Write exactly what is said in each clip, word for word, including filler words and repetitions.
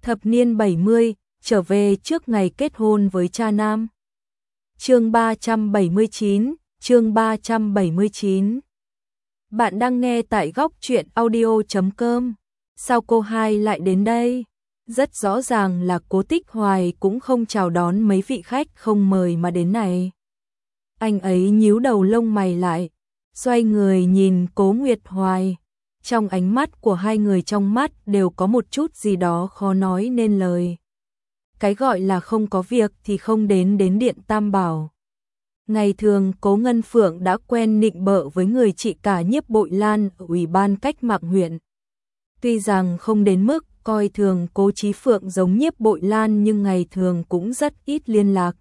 Thập niên bảy mươi, trở về trước ngày kết hôn với cha nam. Chương ba trăm bảy mươi chín, chương ba trăm bảy mươi chín. Bạn đang nghe tại góc truyện audio chấm com. Sao cô hai lại đến đây? Rất rõ ràng là Cố Tích Hoài cũng không chào đón mấy vị khách không mời mà đến này. Anh ấy nhíu đầu lông mày lại, xoay người nhìn Cố Nguyệt Hoài. Trong ánh mắt của hai người trong mắt đều có một chút gì đó khó nói nên lời. Cái gọi là không có việc thì không đến đến Điện Tam Bảo. Ngày thường Cố Ngân Phượng đã quen nịnh bợ với người chị cả Nhiếp Bội Lan ở Ủy ban Cách mạng huyện. Tuy rằng không đến mức coi thường Cố Chí Phượng giống Nhiếp Bội Lan nhưng ngày thường cũng rất ít liên lạc.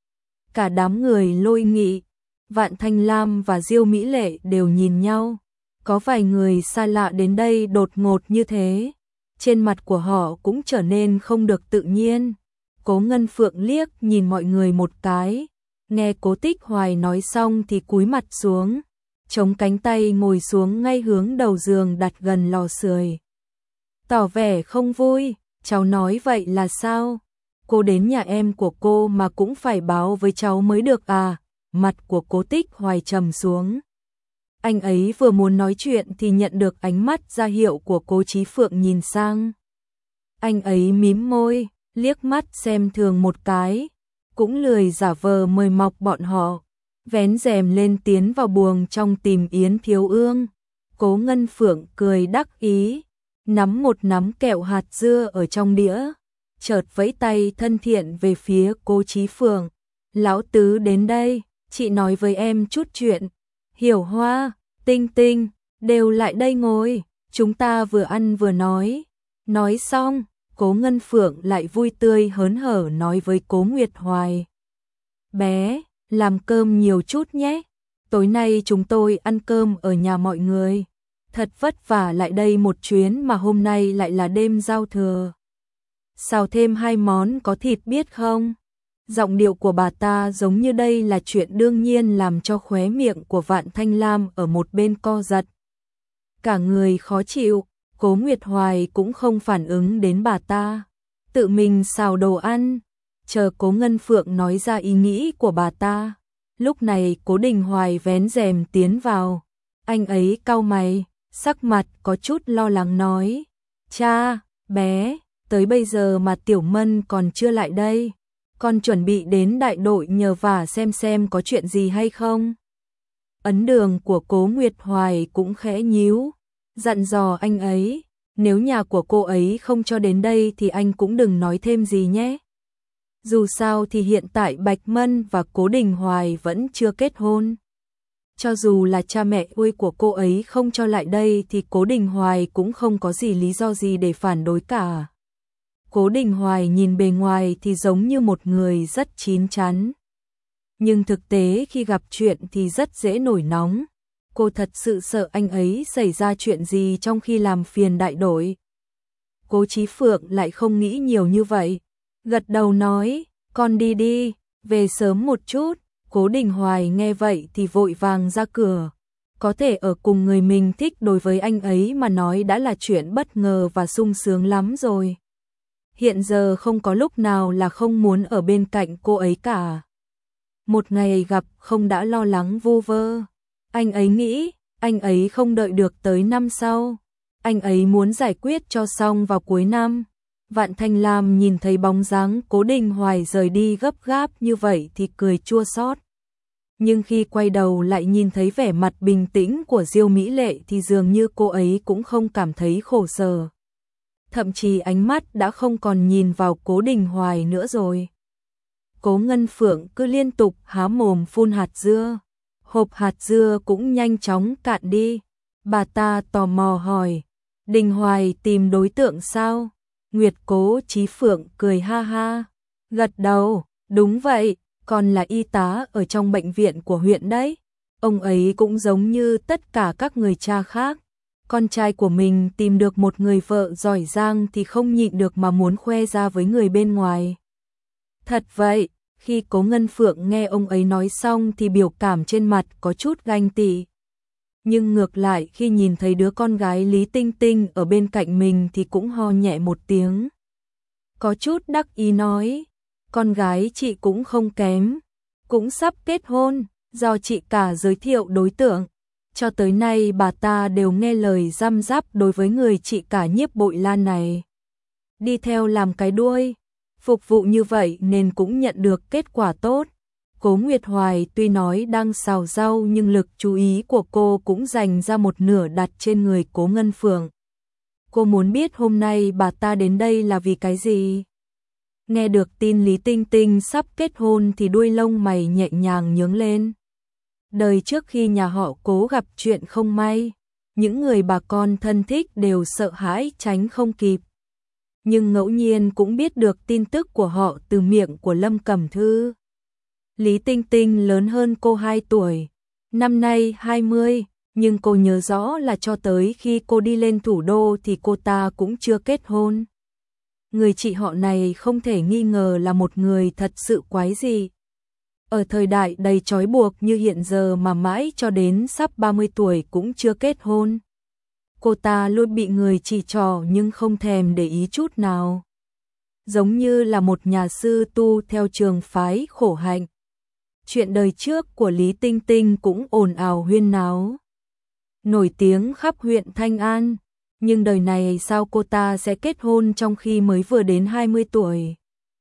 Cả đám người Lôi Nghị, Vạn Thanh Lam và Diêu Mỹ Lệ đều nhìn nhau. Có vài người xa lạ đến đây đột ngột như thế, trên mặt của họ cũng trở nên không được tự nhiên. Cố Ngân Phượng liếc nhìn mọi người một cái, nghe Cố Tích Hoài nói xong thì cúi mặt xuống, chống cánh tay ngồi xuống ngay hướng đầu giường đặt gần lò sưởi. Tỏ vẻ không vui, cháu nói vậy là sao? Cô đến nhà em của cô mà cũng phải báo với cháu mới được à? Mặt của Cố Tích Hoài trầm xuống. Anh ấy vừa muốn nói chuyện thì nhận được ánh mắt ra hiệu của Cố Chí Phượng nhìn sang. Anh ấy mím môi, liếc mắt xem thường một cái, cũng lười giả vờ mời mọc bọn họ, vén rèm lên tiến vào buồng trong tìm Yến Thiếu Ương. Cố Ngân Phượng cười đắc ý, nắm một nắm kẹo hạt dưa ở trong đĩa, chợt vẫy tay thân thiện về phía Cố Chí Phượng. Lão tứ đến đây, chị nói với em chút chuyện. Hiểu Hoa, Tinh Tinh, đều lại đây ngồi, chúng ta vừa ăn vừa nói. Nói xong, Cố Ngân Phượng lại vui tươi hớn hở nói với Cố Nguyệt Hoài. Bé, làm cơm nhiều chút nhé, tối nay chúng tôi ăn cơm ở nhà mọi người. Thật vất vả lại đây một chuyến mà hôm nay lại là đêm giao thừa. Xào thêm hai món có thịt biết không? Giọng điệu của bà ta giống như đây là chuyện đương nhiên làm cho khóe miệng của Vạn Thanh Lam ở một bên co giật. Cả người khó chịu, Cố Nguyệt Hoài cũng không phản ứng đến bà ta. Tự mình xào đồ ăn, chờ Cố Ngân Phượng nói ra ý nghĩ của bà ta. Lúc này Cố Đình Hoài vén rèm tiến vào. Anh ấy cau mày, sắc mặt có chút lo lắng nói. Cha, bé, tới bây giờ mà Tiểu Mân còn chưa lại đây. Con chuẩn bị đến đại đội nhờ vả xem xem có chuyện gì hay không. Ấn đường của Cố Nguyệt Hoài cũng khẽ nhíu, dặn dò anh ấy, nếu nhà của cô ấy không cho đến đây thì anh cũng đừng nói thêm gì nhé. Dù sao thì hiện tại Bạch Mân và Cố Đình Hoài vẫn chưa kết hôn. Cho dù là cha mẹ nuôi của cô ấy không cho lại đây thì Cố Đình Hoài cũng không có gì lý do gì để phản đối cả. Cố Đình Hoài nhìn bề ngoài thì giống như một người rất chín chắn. Nhưng thực tế khi gặp chuyện thì rất dễ nổi nóng. Cô thật sự sợ anh ấy xảy ra chuyện gì trong khi làm phiền đại đội. Cố Chí Phượng lại không nghĩ nhiều như vậy. Gật đầu nói, con đi đi, về sớm một chút. Cố Đình Hoài nghe vậy thì vội vàng ra cửa. Có thể ở cùng người mình thích đối với anh ấy mà nói đã là chuyện bất ngờ và sung sướng lắm rồi. Hiện giờ không có lúc nào là không muốn ở bên cạnh cô ấy cả. Một ngày gặp không đã lo lắng vu vơ. Anh ấy nghĩ, anh ấy không đợi được tới năm sau. Anh ấy muốn giải quyết cho xong vào cuối năm. Vạn Thanh Lam nhìn thấy bóng dáng Cố Đình Hoài rời đi gấp gáp như vậy thì cười chua xót. Nhưng khi quay đầu lại nhìn thấy vẻ mặt bình tĩnh của Diêu Mỹ Lệ thì dường như cô ấy cũng không cảm thấy khổ sở. Thậm chí ánh mắt đã không còn nhìn vào Cố Đình Hoài nữa rồi. Cố Ngân Phượng cứ liên tục há mồm phun hạt dưa. Hộp hạt dưa cũng nhanh chóng cạn đi. Bà ta tò mò hỏi, Đình Hoài tìm đối tượng sao? Nguyệt Cố Chí Phượng cười ha ha, gật đầu, đúng vậy, còn là y tá ở trong bệnh viện của huyện đấy. Ông ấy cũng giống như tất cả các người cha khác. Con trai của mình tìm được một người vợ giỏi giang thì không nhịn được mà muốn khoe ra với người bên ngoài. Thật vậy, khi Cố Ngân Phượng nghe ông ấy nói xong thì biểu cảm trên mặt có chút ganh tị. Nhưng ngược lại khi nhìn thấy đứa con gái Lý Tinh Tinh ở bên cạnh mình thì cũng ho nhẹ một tiếng. có chút đắc ý nói, con gái chị cũng không kém, cũng sắp kết hôn, do chị cả giới thiệu đối tượng. Cho tới nay bà ta đều nghe lời răm rắp đối với người chị cả Nhiếp Bội Lan này. Đi theo làm cái đuôi, phục vụ như vậy nên cũng nhận được kết quả tốt. Cố Nguyệt Hoài tuy nói đang xào rau nhưng lực chú ý của cô cũng dành ra một nửa đặt trên người Cố Ngân Phượng. Cô muốn biết hôm nay bà ta đến đây là vì cái gì? Nghe được tin Lý Tinh Tinh sắp kết hôn thì đuôi lông mày nhẹ nhàng nhướng lên. Đời trước khi nhà họ Cố gặp chuyện không may, những người bà con thân thích đều sợ hãi tránh không kịp. Nhưng ngẫu nhiên cũng biết được tin tức của họ từ miệng của Lâm Cẩm Thư. Lý Tinh Tinh lớn hơn cô hai tuổi, năm nay hai mươi, nhưng cô nhớ rõ là cho tới khi cô đi lên thủ đô thì cô ta cũng chưa kết hôn. Người chị họ này không thể nghi ngờ là một người thật sự quái dị. Ở thời đại đầy trói buộc như hiện giờ mà mãi cho đến sắp ba mươi tuổi cũng chưa kết hôn. Cô ta luôn bị người chỉ trỏ nhưng không thèm để ý chút nào. Giống như là một nhà sư tu theo trường phái khổ hạnh. Chuyện đời trước của Lý Tinh Tinh cũng ồn ào huyên náo, nổi tiếng khắp huyện Thanh An, nhưng đời này sao cô ta sẽ kết hôn trong khi mới vừa đến hai mươi tuổi?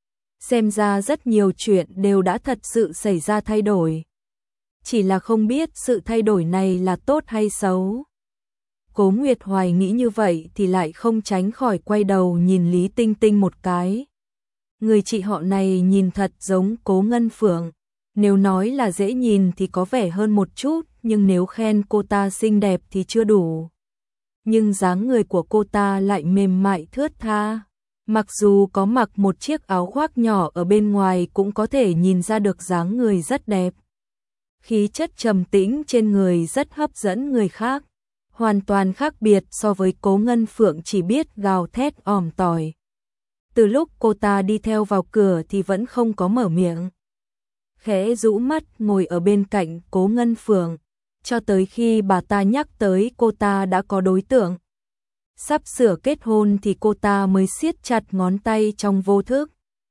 Xem ra rất nhiều chuyện đều đã thật sự xảy ra thay đổi. Chỉ là không biết sự thay đổi này là tốt hay xấu. Cố Nguyệt Hoài nghĩ như vậy thì lại không tránh khỏi quay đầu nhìn Lý Tinh Tinh một cái. Người chị họ này nhìn thật giống Cố Ngân Phượng. Nếu nói là dễ nhìn thì có vẻ hơn một chút, nhưng nếu khen cô ta xinh đẹp thì chưa đủ. Nhưng dáng người của cô ta lại mềm mại thướt tha. Mặc dù có mặc một chiếc áo khoác nhỏ ở bên ngoài cũng có thể nhìn ra được dáng người rất đẹp. Khí chất trầm tĩnh trên người rất hấp dẫn người khác, hoàn toàn khác biệt so với Cố Ngân Phượng chỉ biết gào thét òm tỏi. Từ lúc cô ta đi theo vào cửa thì vẫn không có mở miệng. Khẽ rũ mắt ngồi ở bên cạnh Cố Ngân Phượng, cho tới khi bà ta nhắc tới cô ta đã có đối tượng. Sắp sửa kết hôn thì cô ta mới siết chặt ngón tay trong vô thức.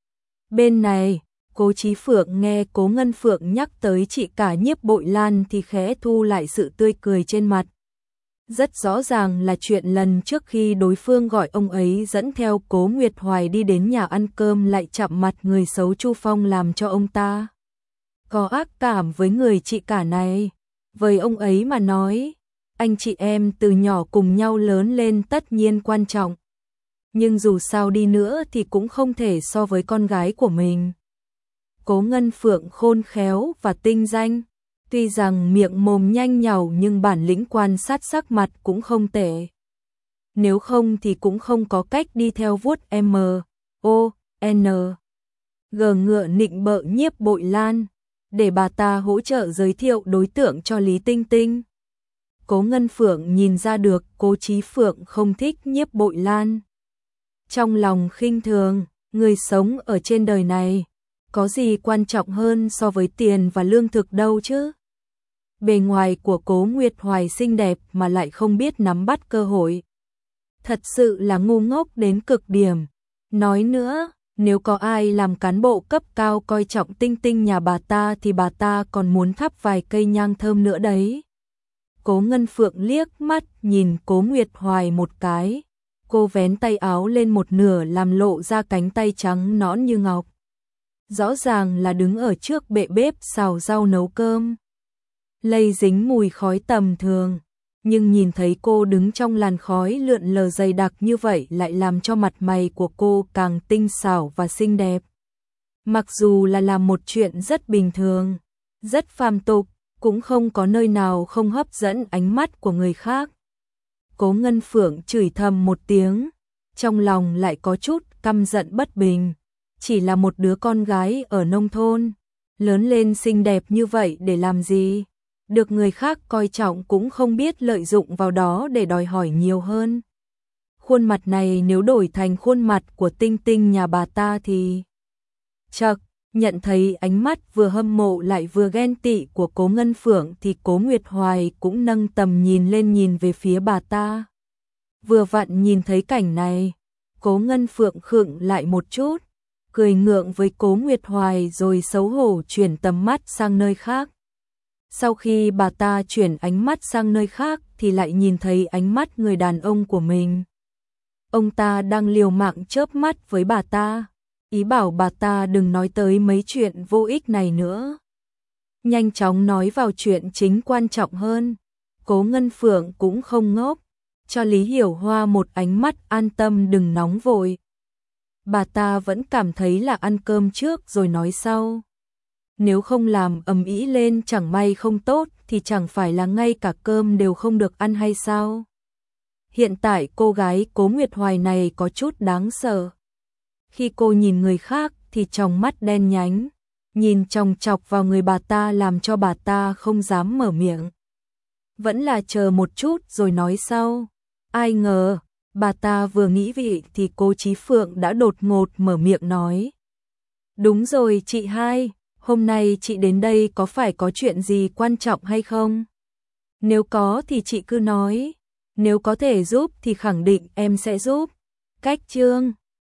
Bên này, Cố Chí Phượng nghe Cố Ngân Phượng nhắc tới chị cả Nhiếp Bội Lan thì khẽ thu lại sự tươi cười trên mặt. Rất rõ ràng là chuyện lần trước khi đối phương gọi ông ấy dẫn theo Cố Nguyệt Hoài đi đến nhà ăn cơm lại chạm mặt người xấu Chu Phong làm cho ông ta có ác cảm với người chị cả này. Với ông ấy mà nói, anh chị em từ nhỏ cùng nhau lớn lên tất nhiên quan trọng. Nhưng dù sao đi nữa thì cũng không thể so với con gái của mình. Cố Ngân Phượng khôn khéo và tinh danh. Tuy rằng miệng mồm nhanh nhảu nhưng bản lĩnh quan sát sắc mặt cũng không tệ. Nếu không thì cũng không có cách đi theo vuốt M, O, N, G ngựa nịnh bợ Nhiếp Bội Lan, để bà ta hỗ trợ giới thiệu đối tượng cho Lý Tinh Tinh. Cố Ngân Phượng nhìn ra được Cố Chí Phượng không thích Nhiếp Bội Lan. Trong lòng khinh thường, người sống ở trên đời này, có gì quan trọng hơn so với tiền và lương thực đâu chứ? Bề ngoài của Cố Nguyệt Hoài xinh đẹp mà lại không biết nắm bắt cơ hội. Thật sự là ngu ngốc đến cực điểm. Nói nữa, nếu có ai làm cán bộ cấp cao coi trọng Tinh Tinh nhà bà ta thì bà ta còn muốn thắp vài cây nhang thơm nữa đấy. Cố Ngân Phượng liếc mắt nhìn Cố Nguyệt Hoài một cái. Cô vén tay áo lên một nửa làm lộ ra cánh tay trắng nõn như ngọc. Rõ ràng là đứng ở trước bệ bếp xào rau nấu cơm. Lây dính mùi khói tầm thường, nhưng nhìn thấy cô đứng trong làn khói lượn lờ dày đặc như vậy lại làm cho mặt mày của cô càng tinh xảo và xinh đẹp. Mặc dù là làm một chuyện rất bình thường, rất phàm tục, cũng không có nơi nào không hấp dẫn ánh mắt của người khác. Cố Ngân Phượng chửi thầm một tiếng, trong lòng lại có chút căm giận bất bình. Chỉ là một đứa con gái ở nông thôn, lớn lên xinh đẹp như vậy để làm gì? Được người khác coi trọng cũng không biết lợi dụng vào đó để đòi hỏi nhiều hơn. Khuôn mặt này nếu đổi thành khuôn mặt của Tinh Tinh nhà bà ta thì... Chậc, nhận thấy ánh mắt vừa hâm mộ lại vừa ghen tị của Cố Ngân Phượng thì Cố Nguyệt Hoài cũng nâng tầm nhìn lên nhìn về phía bà ta. Vừa vặn nhìn thấy cảnh này, Cố Ngân Phượng khựng lại một chút, cười ngượng với Cố Nguyệt Hoài rồi xấu hổ chuyển tầm mắt sang nơi khác. Sau khi bà ta chuyển ánh mắt sang nơi khác thì lại nhìn thấy ánh mắt người đàn ông của mình. Ông ta đang liều mạng chớp mắt với bà ta, ý bảo bà ta đừng nói tới mấy chuyện vô ích này nữa. Nhanh chóng nói vào chuyện chính quan trọng hơn. Cố Ngân Phượng cũng không ngốc, cho Lý Hiểu Hoa một ánh mắt an tâm đừng nóng vội. Bà ta vẫn cảm thấy là ăn cơm trước rồi nói sau. Nếu không làm ầm ĩ lên chẳng may không tốt thì chẳng phải là ngay cả cơm đều không được ăn hay sao? Hiện tại cô gái Cố Nguyệt Hoài này có chút đáng sợ. Khi cô nhìn người khác thì tròng mắt đen nhánh, nhìn chòng chọc vào người bà ta làm cho bà ta không dám mở miệng. Vẫn là chờ một chút rồi nói sau. Ai ngờ, bà ta vừa nghĩ vậy thì cô Chí Phượng đã đột ngột mở miệng nói. Đúng rồi chị hai, hôm nay chị đến đây có phải có chuyện gì quan trọng hay không? Nếu có thì chị cứ nói, nếu có thể giúp thì khẳng định em sẽ giúp. Cách chương